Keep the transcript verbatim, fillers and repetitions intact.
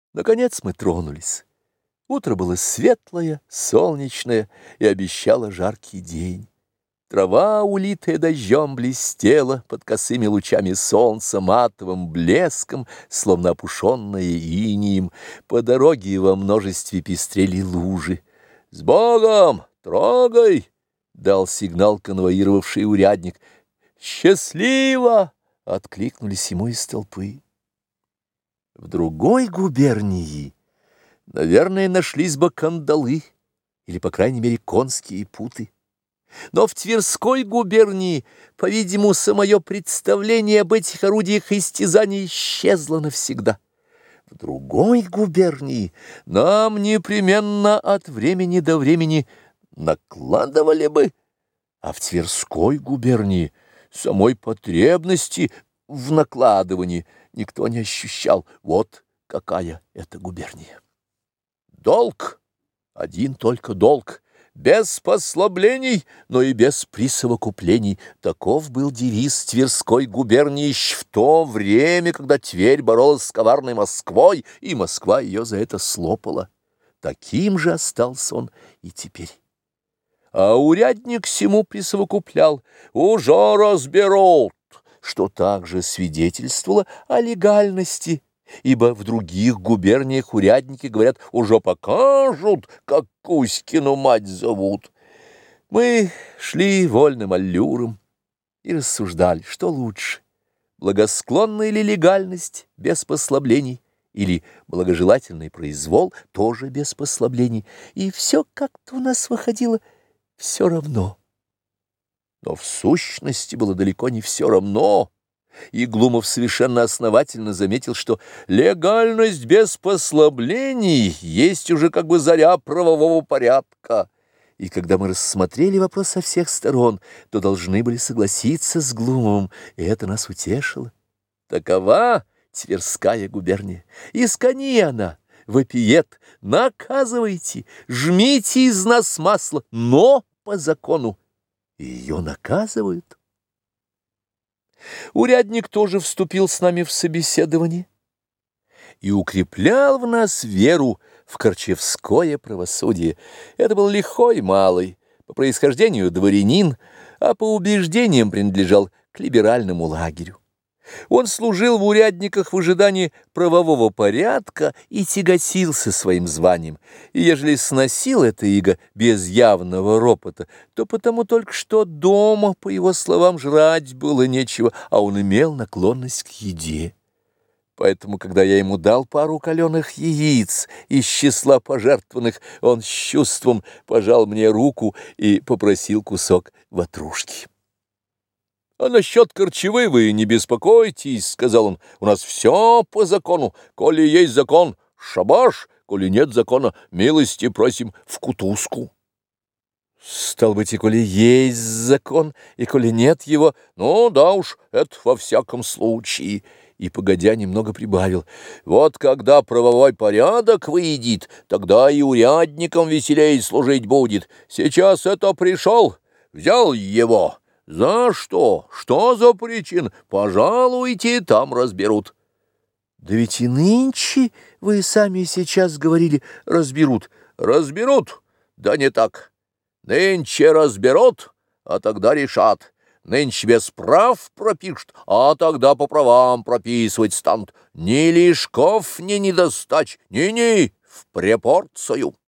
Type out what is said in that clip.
Наконец мы тронулись. Утро было светлое, солнечное и обещало жаркий день. Трава, улитая дождем, блестела под косыми лучами солнца матовым блеском, словно опушенная инеем. По дороге во множестве пестрели лужи. «С Богом! Трогай!» — дал сигнал конвоировавший урядник. «Счастливо!» — откликнулись ему из толпы. В другой губернии, наверное, нашлись бы кандалы или, по крайней мере, конские путы. Но в Тверской губернии, по-видимому, самое представление об этих орудиях истязания исчезло навсегда. В другой губернии нам непременно от времени до времени накладывали бы, а в Тверской губернии самой потребности в накладывании никто не ощущал. Вот какая это губерния. Долг, один только долг, без послаблений, но и без присовокуплений. Таков был девиз Тверской губернии еще в то время, когда Тверь боролась с коварной Москвой, и Москва ее за это слопала. Таким же остался он и теперь. А урядник всему присовокуплял: «Уже разберут», что также свидетельствовало о легальности, ибо в других губерниях урядники говорят: «Уже покажут, как Кузькину мать зовут». Мы шли вольным аллюром и рассуждали, что лучше: благосклонная ли легальность без послаблений, или благожелательный произвол тоже без послаблений, и все как-то у нас выходило все равно. Но в сущности было далеко не все равно, и Глумов совершенно основательно заметил, что легальность без послаблений есть уже как бы заря правового порядка. И когда мы рассмотрели вопрос со всех сторон, то должны были согласиться с Глумовым, и это нас утешило. Такова Тверская губерния, искони она вопиет: наказывайте, жмите из нас масло, но по закону. Ее наказывают. Урядник тоже вступил с нами в собеседование и укреплял в нас веру в корчевское правосудие. Это был лихой малый, по происхождению дворянин, а по убеждениям принадлежал к либеральному лагерю. Он служил в урядниках в ожидании правового порядка и тяготился своим званием, и ежели сносил это иго без явного ропота, то потому только что дома, по его словам, жрать было нечего, а он имел наклонность к еде. Поэтому, когда я ему дал пару каленых яиц из числа пожертвованных, он с чувством пожал мне руку и попросил кусок ватрушки. «А насчет корчевы вы не беспокойтесь, — сказал он, — у нас все по закону. Коли есть закон — шабаш, коли нет закона — милости просим в кутузку». Стал быть, и коли есть закон, и коли нет его, ну да уж, это во всяком случае. И, погодя, немного прибавил: вот когда правовой порядок выйдет, тогда и урядникам веселее служить будет. Сейчас это пришел, взял его. За что? Что за причин? Пожалуйте, там разберут. Да ведь и нынче, вы сами сейчас говорили, разберут. Разберут? Да не так. Нынче разберут, а тогда решат. Нынче без прав пропишут, а тогда по правам прописывать станут. Ни лишков, ни недостач, ни-ни, в пропорцию.